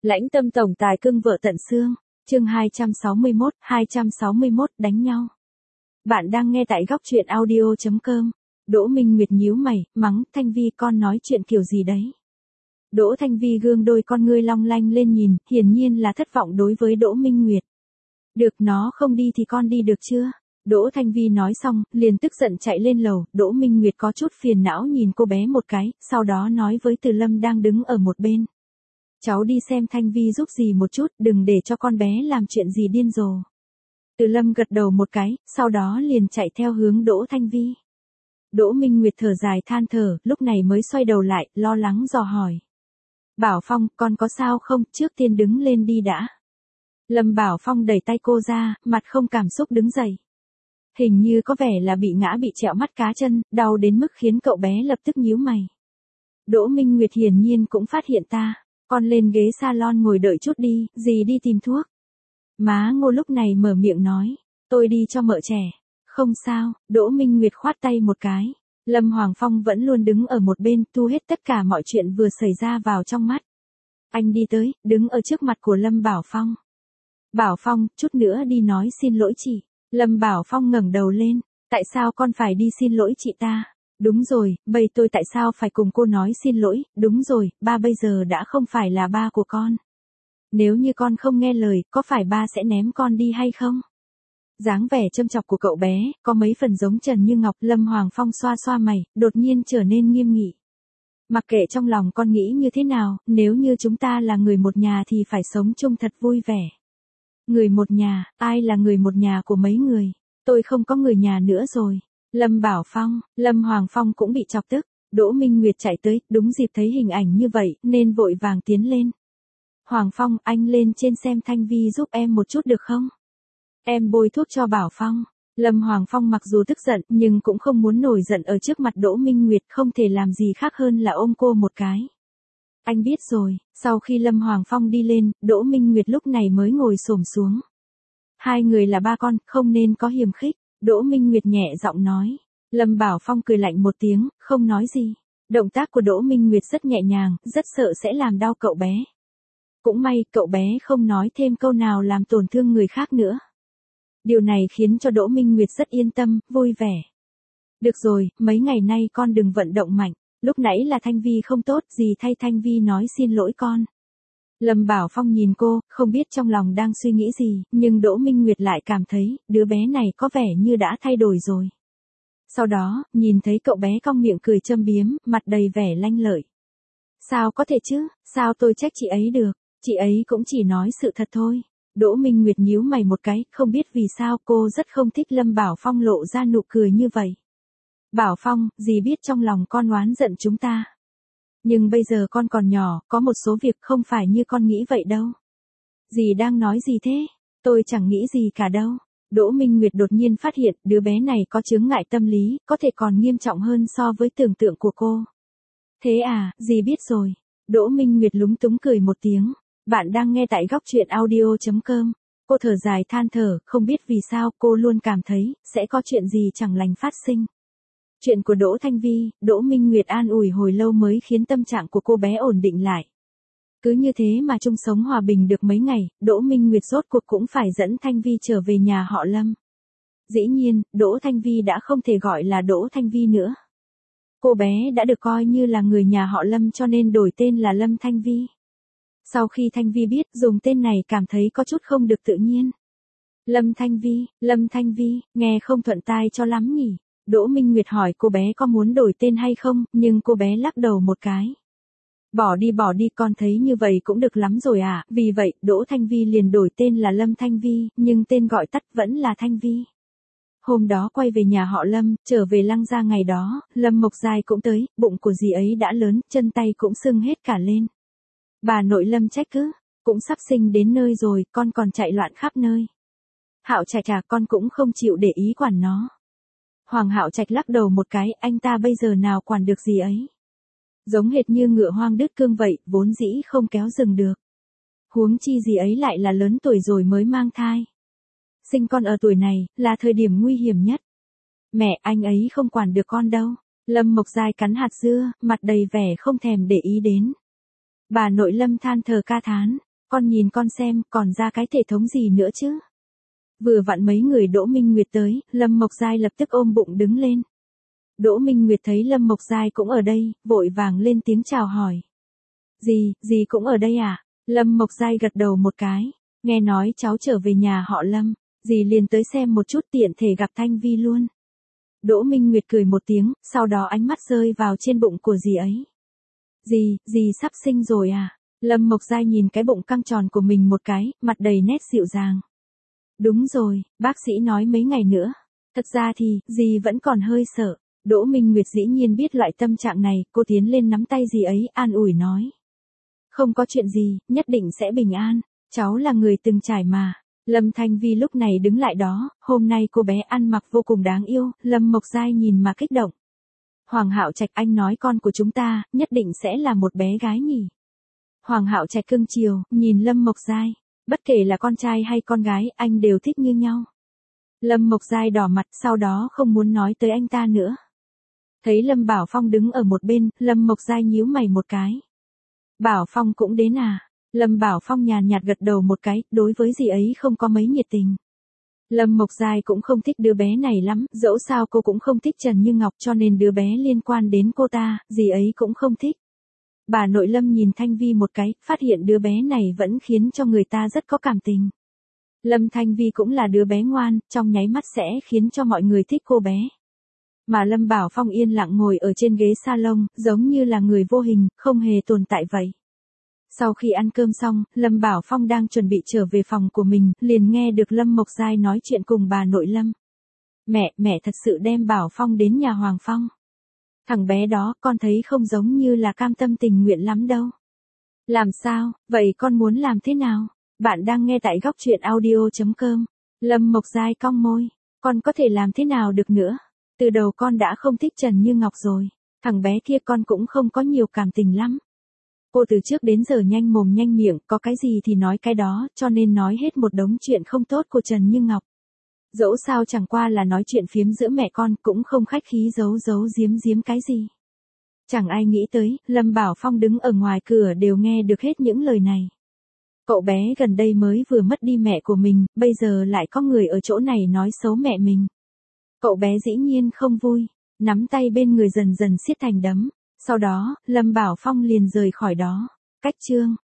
Lãnh tâm tổng tài cưng vợ tận xương. Chương 261 đánh nhau. Bạn đang nghe tại góc truyện audio.com. Đỗ Minh Nguyệt nhíu mày, mắng, Thanh Vi con nói chuyện kiểu gì đấy. Đỗ Thanh Vi gương đôi con ngươi long lanh lên nhìn, hiển nhiên là thất vọng đối với Đỗ Minh Nguyệt. Được, nó không đi thì con đi được chưa? Đỗ Thanh Vi nói xong, liền tức giận chạy lên lầu. Đỗ Minh Nguyệt có chút phiền não nhìn cô bé một cái, sau đó nói với Từ Lâm đang đứng ở một bên. Cháu đi xem Thanh Vi giúp gì một chút, đừng để cho con bé làm chuyện gì điên rồ. Từ Lâm gật đầu một cái, sau đó liền chạy theo hướng Đỗ Thanh Vi. Đỗ Minh Nguyệt thở dài than thở, lúc này mới xoay đầu lại, lo lắng dò hỏi. Bảo Phong, con có sao không, trước tiên đứng lên đi đã. Lâm Bảo Phong đẩy tay cô ra, mặt không cảm xúc đứng dậy. Hình như có vẻ là bị ngã bị trẹo mắt cá chân, đau đến mức khiến cậu bé lập tức nhíu mày. Đỗ Minh Nguyệt hiển nhiên cũng phát hiện ta. Con lên ghế salon ngồi đợi chút đi, dì đi tìm thuốc. Má Ngô lúc này mở miệng nói, tôi đi cho mợ trẻ. Không sao, Đỗ Minh Nguyệt khoát tay một cái. Lâm Hoàng Phong vẫn luôn đứng ở một bên, thu hết tất cả mọi chuyện vừa xảy ra vào trong mắt. Anh đi tới, đứng ở trước mặt của Lâm Bảo Phong. Bảo Phong, chút nữa đi nói xin lỗi chị. Lâm Bảo Phong ngẩng đầu lên, tại sao con phải đi xin lỗi chị ta? Đúng rồi, bây tôi tại sao phải cùng cô nói xin lỗi, đúng rồi, ba bây giờ đã không phải là ba của con. Nếu như con không nghe lời, có phải ba sẽ ném con đi hay không? Dáng vẻ châm chọc của cậu bé, có mấy phần giống Trần Như Ngọc. Lâm Hoàng Phong xoa xoa mày, đột nhiên trở nên nghiêm nghị. Mặc kệ trong lòng con nghĩ như thế nào, nếu như chúng ta là người một nhà thì phải sống chung thật vui vẻ. Người một nhà, ai là người một nhà của mấy người? Tôi không có người nhà nữa rồi. Lâm Bảo Phong, Lâm Hoàng Phong cũng bị chọc tức. Đỗ Minh Nguyệt chạy tới, đúng dịp thấy hình ảnh như vậy, nên vội vàng tiến lên. Hoàng Phong, anh lên trên xem Thanh Vi giúp em một chút được không? Em bôi thuốc cho Bảo Phong. Lâm Hoàng Phong mặc dù tức giận, nhưng cũng không muốn nổi giận ở trước mặt Đỗ Minh Nguyệt, không thể làm gì khác hơn là ôm cô một cái. Anh biết rồi. Sau khi Lâm Hoàng Phong đi lên, Đỗ Minh Nguyệt lúc này mới ngồi xổm xuống. Hai người là ba con, không nên có hiềm khích. Đỗ Minh Nguyệt nhẹ giọng nói. Lâm Bảo Phong cười lạnh một tiếng, không nói gì. Động tác của Đỗ Minh Nguyệt rất nhẹ nhàng, rất sợ sẽ làm đau cậu bé. Cũng may, cậu bé không nói thêm câu nào làm tổn thương người khác nữa. Điều này khiến cho Đỗ Minh Nguyệt rất yên tâm, vui vẻ. Được rồi, mấy ngày nay con đừng vận động mạnh. Lúc nãy là Thanh Vi không tốt, dì thay Thanh Vi nói xin lỗi con. Lâm Bảo Phong nhìn cô, không biết trong lòng đang suy nghĩ gì, nhưng Đỗ Minh Nguyệt lại cảm thấy, đứa bé này có vẻ như đã thay đổi rồi. Sau đó, nhìn thấy cậu bé cong miệng cười châm biếm, mặt đầy vẻ lanh lợi. Sao có thể chứ, sao tôi trách chị ấy được, chị ấy cũng chỉ nói sự thật thôi. Đỗ Minh Nguyệt nhíu mày một cái, không biết vì sao cô rất không thích Lâm Bảo Phong lộ ra nụ cười như vậy. Bảo Phong, dì biết trong lòng con oán giận chúng ta. Nhưng bây giờ con còn nhỏ, có một số việc không phải như con nghĩ vậy đâu. Dì đang nói gì thế? Tôi chẳng nghĩ gì cả đâu. Đỗ Minh Nguyệt đột nhiên phát hiện đứa bé này có chướng ngại tâm lý, có thể còn nghiêm trọng hơn so với tưởng tượng của cô. Thế à, dì biết rồi. Đỗ Minh Nguyệt lúng túng cười một tiếng. Bạn đang nghe tại góc truyện audio.com. Cô thở dài than thở, không biết vì sao cô luôn cảm thấy sẽ có chuyện gì chẳng lành phát sinh. Chuyện của Đỗ Thanh Vi, Đỗ Minh Nguyệt an ủi hồi lâu mới khiến tâm trạng của cô bé ổn định lại. Cứ như thế mà chung sống hòa bình được mấy ngày, Đỗ Minh Nguyệt rốt cuộc cũng phải dẫn Thanh Vi trở về nhà họ Lâm. Dĩ nhiên, Đỗ Thanh Vi đã không thể gọi là Đỗ Thanh Vi nữa. Cô bé đã được coi như là người nhà họ Lâm cho nên đổi tên là Lâm Thanh Vi. Sau khi Thanh Vi biết dùng tên này cảm thấy có chút không được tự nhiên. Lâm Thanh Vi, nghe không thuận tai cho lắm nhỉ. Đỗ Minh Nguyệt hỏi cô bé có muốn đổi tên hay không, nhưng cô bé lắc đầu một cái. Bỏ đi, con thấy như vậy cũng được lắm rồi à. Vì vậy, Đỗ Thanh Vi liền đổi tên là Lâm Thanh Vi, nhưng tên gọi tắt vẫn là Thanh Vi. Hôm đó quay về nhà họ Lâm, trở về Lăng Gia ngày đó, Lâm Mộc Giai cũng tới, bụng của dì ấy đã lớn, chân tay cũng sưng hết cả lên. Bà nội Lâm trách cứ, cũng sắp sinh đến nơi rồi, con còn chạy loạn khắp nơi. Hạo Trạch à, con cũng không chịu để ý quản nó. Hoàng Hạo Trạch lắc đầu một cái, anh ta bây giờ nào quản được gì ấy. Giống hệt như ngựa hoang đứt cương vậy, vốn dĩ không kéo dừng được. Huống chi gì ấy lại là lớn tuổi rồi mới mang thai. Sinh con ở tuổi này, là thời điểm nguy hiểm nhất. Mẹ, anh ấy không quản được con đâu. Lâm Mộc Giai cắn hạt dưa, mặt đầy vẻ không thèm để ý đến. Bà nội Lâm than thở ca thán. Con nhìn con xem, còn ra cái thể thống gì nữa chứ? Vừa vặn mấy người Đỗ Minh Nguyệt tới, Lâm Mộc Giai lập tức ôm bụng đứng lên. Đỗ Minh Nguyệt thấy Lâm Mộc Giai cũng ở đây, vội vàng lên tiếng chào hỏi. Dì cũng ở đây à? Lâm Mộc Giai gật đầu một cái, nghe nói cháu trở về nhà họ Lâm, dì liền tới xem một chút tiện thể gặp Thanh Vi luôn. Đỗ Minh Nguyệt cười một tiếng, sau đó ánh mắt rơi vào trên bụng của dì ấy. Dì sắp sinh rồi à? Lâm Mộc Giai nhìn cái bụng căng tròn của mình một cái, mặt đầy nét dịu dàng. Đúng rồi, bác sĩ nói mấy ngày nữa. Thật ra thì, dì vẫn còn hơi sợ. Đỗ Minh Nguyệt dĩ nhiên biết loại tâm trạng này, cô tiến lên nắm tay dì ấy, an ủi nói. Không có chuyện gì, nhất định sẽ bình an, cháu là người từng trải mà. Lâm Thanh Vi lúc này đứng lại đó, hôm nay cô bé ăn mặc vô cùng đáng yêu, Lâm Mộc Giai nhìn mà kích động. Hoàng Hạo Trạch, anh nói con của chúng ta, nhất định sẽ là một bé gái nhỉ. Hoàng Hạo Trạch cưng chiều, nhìn Lâm Mộc Giai, bất kể là con trai hay con gái, anh đều thích như nhau. Lâm Mộc Giai đỏ mặt, sau đó không muốn nói tới anh ta nữa. Thấy Lâm Bảo Phong đứng ở một bên, Lâm Mộc Giai nhíu mày một cái. Bảo Phong cũng đến à? Lâm Bảo Phong nhàn nhạt gật đầu một cái, đối với dì ấy không có mấy nhiệt tình. Lâm Mộc Giai cũng không thích đứa bé này lắm, dẫu sao cô cũng không thích Trần Như Ngọc cho nên đứa bé liên quan đến cô ta, dì ấy cũng không thích. Bà nội Lâm nhìn Thanh Vi một cái, phát hiện đứa bé này vẫn khiến cho người ta rất có cảm tình. Lâm Thanh Vi cũng là đứa bé ngoan, trong nháy mắt sẽ khiến cho mọi người thích cô bé. Mà Lâm Bảo Phong yên lặng ngồi ở trên ghế salon, giống như là người vô hình, không hề tồn tại vậy. Sau khi ăn cơm xong, Lâm Bảo Phong đang chuẩn bị trở về phòng của mình, liền nghe được Lâm Mộc Giai nói chuyện cùng bà nội Lâm. Mẹ thật sự đem Bảo Phong đến nhà Hoàng Phong. Thằng bé đó, con thấy không giống như là cam tâm tình nguyện lắm đâu. Làm sao, vậy con muốn làm thế nào? Bạn đang nghe tại góc truyện audio.com. Lâm Mộc Giai cong môi, con có thể làm thế nào được nữa? Từ đầu con đã không thích Trần Như Ngọc rồi, thằng bé kia con cũng không có nhiều cảm tình lắm. Cô từ trước đến giờ nhanh mồm nhanh miệng, có cái gì thì nói cái đó, cho nên nói hết một đống chuyện không tốt của Trần Như Ngọc. Dẫu sao chẳng qua là nói chuyện phiếm giữa mẹ con, cũng không khách khí giấu giếm cái gì. Chẳng ai nghĩ tới, Lâm Bảo Phong đứng ở ngoài cửa đều nghe được hết những lời này. Cậu bé gần đây mới vừa mất đi mẹ của mình, bây giờ lại có người ở chỗ này nói xấu mẹ mình. Cậu bé dĩ nhiên không vui, nắm tay bên người dần dần siết thành đấm. Sau đó, Lâm Bảo Phong liền rời khỏi đó. Cách chương